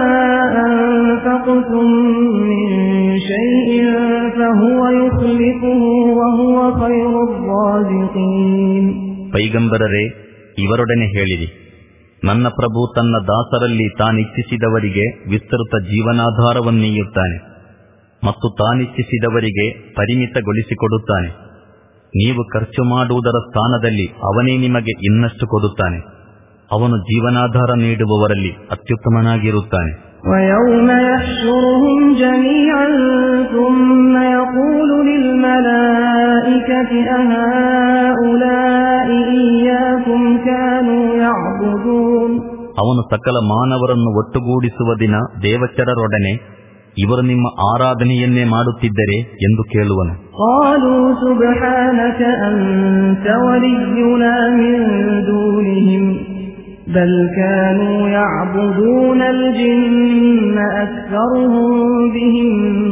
أنفقتم من شيء فهو يخلفه وهو خير الرازقين. ಪೈಗಂಬರರೇ, ಇವರೊಡನೆ ಹೇಳಿರಿ, ನನ್ನ ಪ್ರಭು ತನ್ನ ದಾಸರಲ್ಲಿ ತಾನಿಚ್ಛಿಸಿದವರಿಗೆ ವಿಸ್ತೃತ ಜೀವನಾಧಾರವನ್ನೀಯುತ್ತಾನೆ ಮತ್ತು ತಾನಿಚ್ಛಿಸಿದವರಿಗೆ ಪರಿಮಿತಗೊಳಿಸಿಕೊಡುತ್ತಾನೆ. ನೀವು ಖರ್ಚು ಮಾಡುವುದರ ಸ್ಥಾನದಲ್ಲಿ ಅವನೇ ನಿಮಗೆ ಇನ್ನಷ್ಟು ಕೊಡುತ್ತಾನೆ. ಅವನು ಜೀವನಾಧಾರ ನೀಡುವವರಲ್ಲಿ ಅತ್ಯುತ್ತಮನಾಗಿರುತ್ತಾನೆ. وَيَوْمَ يَحْشُرُهُمْ جَمِيعًا ثُمَّ يَقُولُ لِلْمَلَائِكَةِ أَهَؤُلَاءِ إِيَّاكُمْ كَانُوا يَعْبُدُونَ. ಅವನು ಸಕಲ ಮಾನವರನ್ನು ಒಟ್ಟುಗೂಡಿಸುವ ದಿನ ದೇವಚರರೊಡನೆ ಇವರು ನಿಮ್ಮ ಆರಾಧನೆಯನ್ನೇ ಮಾಡುತ್ತಿದ್ದರೆ ಎಂದು ಕೇಳುವನು. قَالُوا سُبْحَانَكَ أَنْتَ وَلِيُّنَا مِنْ دُونِهِمْ بل كانوا يعبدون الجن أكثرهم بهم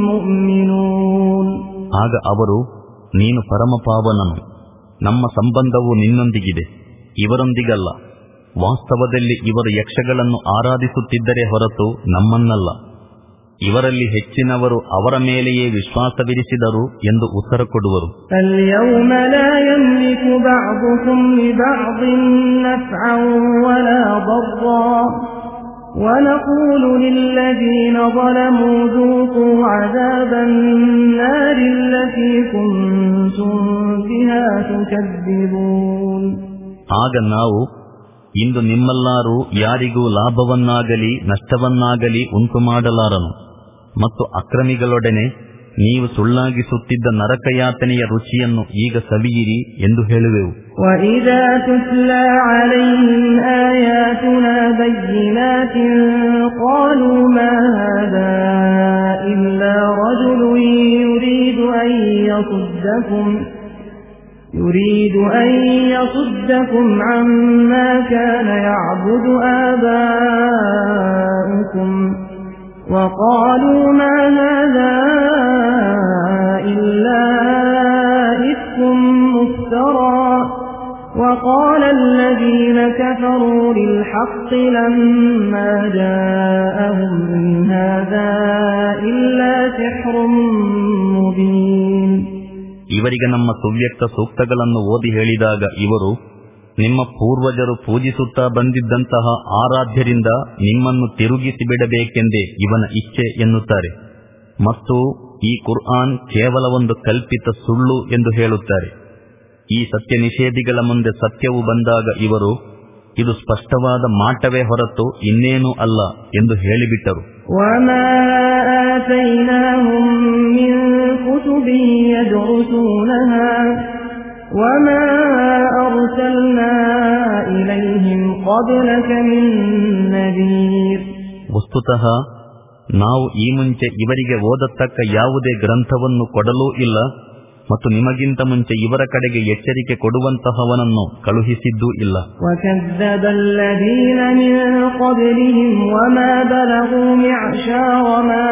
مؤمنون. ಆಗ ಅವರು, ನೀನು ಪರಮಪಾವನನು, ನಮ್ಮ ಸಂಬಂಧವು ನಿನ್ನೊಂದಿಗಿದೆ, ಇವರೊಂದಿಗಲ್ಲ. ವಾಸ್ತವದಲ್ಲಿ ಇವರು ಯಕ್ಷಗಳನ್ನು ಆರಾಧಿಸುತ್ತಿದ್ದರೆ ಹೊರತು ನಮ್ಮನ್ನಲ್ಲ. ಇವರಲ್ಲಿ ಹೆಚ್ಚಿನವರು ಅವರ ಮೇಲೆಯೇ ವಿಶ್ವಾಸವಿರಿಸಿದರು ಎಂದು ಉತ್ತರ ಕೊಡುವರು. اليوم لا يملك بعضكم لبعض نفعا ولا ضرا ونقول للذين ظلموا ذوقوا عذاب النار التي كنتم بها تكذبون. ಆಗ ನಾವು, ಇಂದು ನಿಮ್ಮಲ್ಲಾರೂ ಯಾರಿಗೂ ಲಾಭವನ್ನಾಗಲಿ ನಷ್ಟವನ್ನಾಗಲಿ ಉಂಟು ಮಾಡಲಾರನು ಮತ್ತು ಅಕ್ರಮಿಗಳೊಡನೆ ನೀವು ಸುಳ್ಳಾಗಿಸುತ್ತಿದ್ದ ನರಕಯಾತನೆಯ ರುಚಿಯನ್ನು ಈಗ ಸವಿಯಿರಿ ಎಂದು ಹೇಳುವೆವು. وَإِذَا تُتْلَى عَلَيْهِمْ آيَاتُنَا بَيِّنَاتٍ قَالُوا مَا هَذَا إِلَّا رَجُلٌ يُرِيدُ أَن يَصُدَّكُمْ يريد أن يصدكم عما كان يعبد آباؤكم وقالوا ما هذا إلا إفك مفترى وقال الذين كفروا للحق لما جاءهم إن هذا سحر مبين. ಇವರಿಗೆ ನಮ್ಮ ಸುವ್ಯಕ್ತ ಸೂಕ್ತಗಳನ್ನು ಓದಿ ಹೇಳಿದಾಗ ಇವರು, ನಿಮ್ಮ ಪೂರ್ವಜರು ಪೂಜಿಸುತ್ತಾ ಬಂದಿದ್ದಂತಹ ಆರಾಧ್ಯರಿಂದ ನಿಮ್ಮನ್ನು ತಿರುಗಿಸಿ ಬಿಡಬೇಕೆಂದೇ ಇವನ ಇಚ್ಛೆ ಎನ್ನುತ್ತಾರೆ. ಮತ್ತು ಈ ಕುರ್ಆನ್ ಕೇವಲ ಒಂದು ಕಲ್ಪಿತ ಸುಳ್ಳು ಎಂದು ಹೇಳುತ್ತಾರೆ. ಈ ಸತ್ಯ ನಿಷೇಧಿಗಳ ಮುಂದೆ ಸತ್ಯವು ಬಂದಾಗ ಇವರು, ಇದು ಸ್ಪಷ್ಟವಾದ ಮಾಟವೇ ಹೊರತು ಇನ್ನೇನೂ ಅಲ್ಲ ಎಂದು ಹೇಳಿಬಿಟ್ಟರು. وما آتيناهم من كتب يدرسونها وما أرسلنا إليهم قبلك من نذير. ವಸ್ತುತಃ ನಾವು ಈ ಮುಂಚೆ ಇವರಿಗೆ ಓದತಕ್ಕ ಯಾವುದೇ ಗ್ರಂಥವನ್ನು ಕೊಡಲೂ ಇಲ್ಲ ಮತ್ತು ನಿಮಗಿಂತ ಮುಂಚೆ ಇವರ ಕಡೆಗೆ ಎಚ್ಚರಿಕೆ ಕೊಡುವಂತಹವನನ್ನು ಕಳುಹಿಸಿದ್ದೂ ಇಲ್ಲ. وَكَذَّبَ الَّذِينَ مِن قَبْلِهِمْ وَمَا بَلَغُوا مِعْشَارَ مَا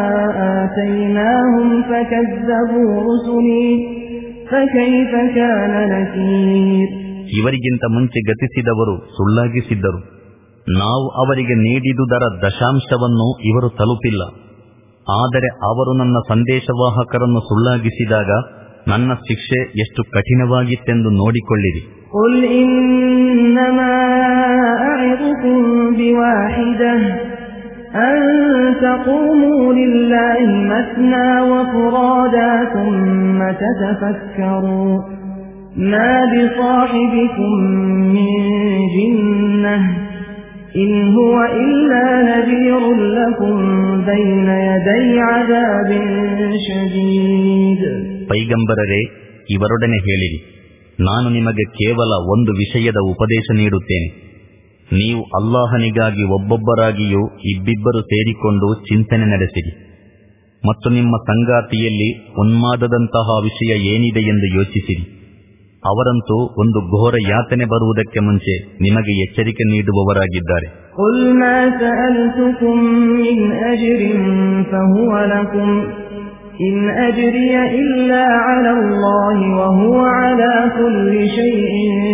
آتَيْنَاهُمْ فَكَذَّبُوا رُسُلِي فَكَيْفَ كَانَ نَكِيرِ. ಇವರಿಗಿಂತ ಮುಂಚೆ ಗತಿಸಿದವರು ಸುಳ್ಳಾಗಿಸಿದ್ದರು. ನಾವು ಅವರಿಗೆ ನೀಡಿದುದರ ದಶಾಂಶವನ್ನು ಇವರು ತಲುಪಿಲ್ಲ. ಆದರೆ ಅವರು ನನ್ನ ಸಂದೇಶವಾಹಕರನ್ನು ಸುಳ್ಳಾಗಿಸಿದಾಗ ನನ್ನ ಶಿಕ್ಷೆ ಎಷ್ಟು ಕಠಿಣವಾಗಿತ್ತೆಂದು ನೋಡಿಕೊಳ್ಳಿರಿ. قُلْ إِنَّمَا أَعِظُكُمْ بِوَاحِدَةٍ أَن تَقُومُوا لِلَّهِ مَثْنَىٰ وَفُرَادَىٰ ثُمَّ تَتَفَكَّرُوا مَا بِصَاحِبِكُم مِّن جِنَّةٍ إِنْ هُوَ إِلَّا نَذِيرٌ لَكُمْ بَيْنَ يَدَيْ عَذَابٍ شَدِيدٍ. ಪೈಗಂಬರರೇ, ಇವರೊಡನೆ ಹೇಳಿರಿ, ನಾನು ನಿಮಗೆ ಕೇವಲ ಒಂದು ವಿಷಯದ ಉಪದೇಶ ನೀಡುತ್ತೇನೆ. ನೀವು ಅಲ್ಲಾಹನಿಗಾಗಿ ಒಬ್ಬೊಬ್ಬರಾಗಿಯೂ ಇಬ್ಬಿಬ್ಬರು ಸೇರಿಕೊಂಡು ಚಿಂತನೆ ನಡೆಸಿರಿ ಮತ್ತು ನಿಮ್ಮ ಸಂಗಾತಿಯಲ್ಲಿ ಉನ್ಮಾದದಂತಹ ವಿಷಯ ಏನಿದೆ ಎಂದು ಯೋಚಿಸಿರಿ. ಅವರಂತೂ ಒಂದು ಘೋರ ಯಾತನೆ ಬರುವುದಕ್ಕೆ ಮುಂಚೆ ನಿಮಗೆ ಎಚ್ಚರಿಕೆ ನೀಡುವವರಾಗಿದ್ದಾರೆ. قُلْ مَا سَأَلْتُكُم مِّنْ أَجْرٍ فَهُوَ لَكُمْ إِنْ أَجْرِيَ إِلَّا عَلَى اللَّهِ وَهُوَ عَلَى كُلِّ شَيْءٍ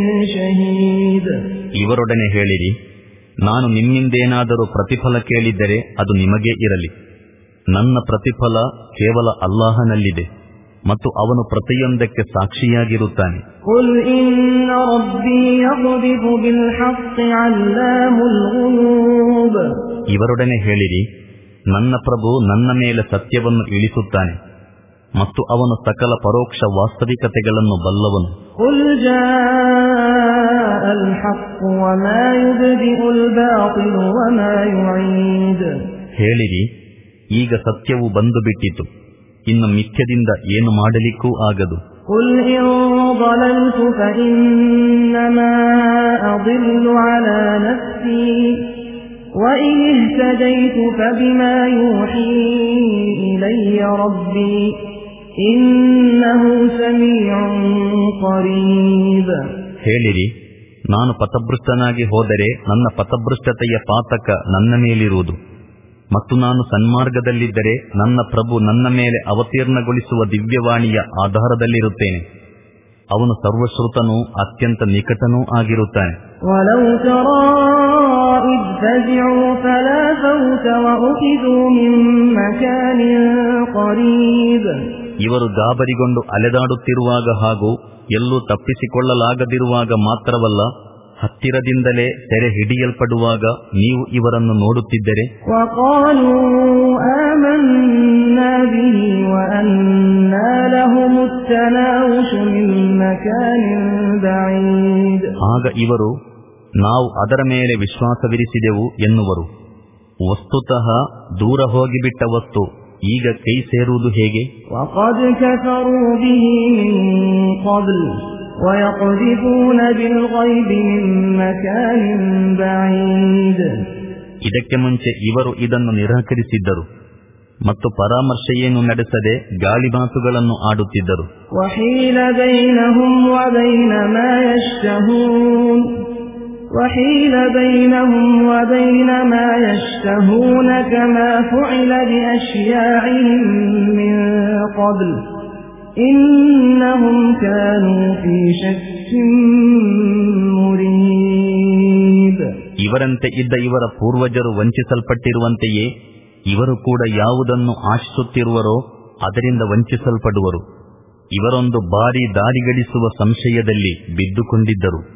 شَهِيدٌ. ಇವರೊಡನೆ ಹೇಳಿರಿ, ನಾನು ನಿಮ್ಮಿಂದೇನಾದರೂ ಪ್ರತಿಫಲ ಕೇಳಿದ್ದರೆ ಅದು ನಿಮಗೇ ಇರಲಿ. ನನ್ನ ಪ್ರತಿಫಲ ಕೇವಲ ಅಲ್ಲಾಹನಲ್ಲಿದೆ ಮತ್ತು ಅವನು ಪ್ರತಿಯೊಂದಕ್ಕೆ ಸಾಕ್ಷಿಯಾಗಿರುತ್ತಾನೆ. قُلْ إِنَّ رَبِّي يَقْذِفُ بِالْحَقِّ عَلَّامُ الْغُيُوبِ. ಇವರೊಡನೆ ಹೇಳಿರಿ, ನನ್ನ ಪ್ರಭು ನನ್ನ ಮೇಲೆ ಸತ್ಯವನ್ನು ಇಳಿಸುತ್ತಾನೆ ಮತ್ತು ಅವನು ಸಕಲ ಪರೋಕ್ಷ ವಾಸ್ತವಿಕತೆಗಳನ್ನು ಬಲ್ಲವನು. قُلْ جَاءَ الْحَقُّ وَمَا يُبْدِئُ الْبَاطِلُ وَمَا يُعِيدُ. ಹೇಳಿರಿ, ಈಗ ಸತ್ಯವು ಬಂದು ಬಿಟ್ಟಿತು, ಇನ್ನು ಮಿಥ್ಯದಿಂದ ಏನು ಮಾಡಲಿಕ್ಕೂ ಆಗದು. قُلْ إِن ضَلَلْتُ فَإِنَّمَا أَضِلُّ عَلَى نَفْسِي وَإِنِ اهْتَدَيْتُ فَبِمَا يُوحِي إِلَيَّ رَبِّي إِنَّهُ سَمِيعٌ قَرِيبٌ. ಹೇಳಿರಿ, ನಾನು ಪಥಭ್ರಷ್ಟನಾಗಿ ಹೋದರೆ ನನ್ನ ಪಥಭ್ರಷ್ಟತೆಯ ಪಾತಕ ನನ್ನ ಮೇಲಿರುವುದು ಮತ್ತು ನಾನು ಸನ್ಮಾರ್ಗದಲ್ಲಿದ್ದರೆ ನನ್ನ ಪ್ರಭು ನನ್ನ ಮೇಲೆ ಅವತೀರ್ಣಗೊಳಿಸುವ ದಿವ್ಯವಾಣಿಯ ಆಧಾರದಲ್ಲಿರುತ್ತೇನೆ. ಅವನು ಸರ್ವಶ್ರುತನೂ ಅತ್ಯಂತ ನಿಕಟನೂ ಆಗಿರುತ್ತಾನೆ. وَلَوْ تَرَىٰ إِذْ فَزِعُوا فَلَا فَوْتَ وَأُخِذُوا مِن مَّكَانٍ قَرِيبٍ. ಇವರು ಗಾಬರಿಗೊಂಡು ಅಲೆದಾಡುತ್ತಿರುವಾಗ ಹಾಗೂ ಎಲ್ಲೂ ತಪ್ಪಿಸಿಕೊಳ್ಳಲಾಗದಿರುವಾಗ ಮಾತ್ರವಲ್ಲ, ಹತ್ತಿರದಿಂದಲೇ ಸೆರೆ ಹಿಡಿಯಲ್ಪಡುವಾಗ ನೀವು ಇವರನ್ನು ನೋಡುತ್ತಿದ್ದರೆ, وَقَالُوا آمَنَّا بِهِ وَأَنَّىٰ لَهُمُ التَّنَاوُشُ مِن مَّكَانٍ بَعِيدٍ. ಆಗ ಇವರು, ನಾವು ಅದರ ಮೇಲೆ ವಿಶ್ವಾಸವಿರಿಸಿದೆವು ಎನ್ನುವರು. ವಸ್ತುತಃ ದೂರ ಹೋಗಿಬಿಟ್ಟ ವಸ್ತು ಈಗ ಕೈ ಸೇರುವುದು ಹೇಗೆ? وَقَدْ كَفَرُوا بِهِ مِن قَبْلُ وَيَقْذِفُونَ بِالْغَيْبِ مِن مَّكَانٍ بَعِيدٍ. ಇದಕ್ಕೆ ಮುಂಚೆ ಇವರು ಇದನ್ನು ನಿರಾಕರಿಸಿದ್ದರು ಮತ್ತು ಪರಾಮರ್ಶೆಯನ್ನು ನಡೆಸದೆ ಗಾಳಿ ಮಾತುಗಳನ್ನು ಆಡುತ್ತಿದ್ದರು. وَحِيلَ بَيْنَهُمْ وَبَيْنَ مَا يَشْتَهُونَ وَحِيلَ بَيْنَهُمْ وَبَيْنَ مَا يَشْتَهُونَ كَمَا فُعِلَ بِأَشْيَاعِهِم مِّن قَبْلُ إِنَّهُمْ كَانُوا فِي شَكٍّ مُّرِيبٍ. ಇವರಂತೆ ಇದ್ದ ಇವರ ಪೂರ್ವಜರು ವಂಚಿಸಲ್ಪಟ್ಟಿರುವಂತೆಯೇ ಇವರು ಕೂಡ ಯಾವುದನ್ನು ಆಶಿಸುತ್ತಿರುವರೋ ಅದರಿಂದ ವಂಚಿಸಲ್ಪಡುವರು. ಇವರೊಂದು ಬಾರಿ ದಾರಿಗಳಿಸುವ ಸಂಶಯದಲ್ಲಿ ಬಿದ್ದುಕೊಂಡಿದ್ದರು.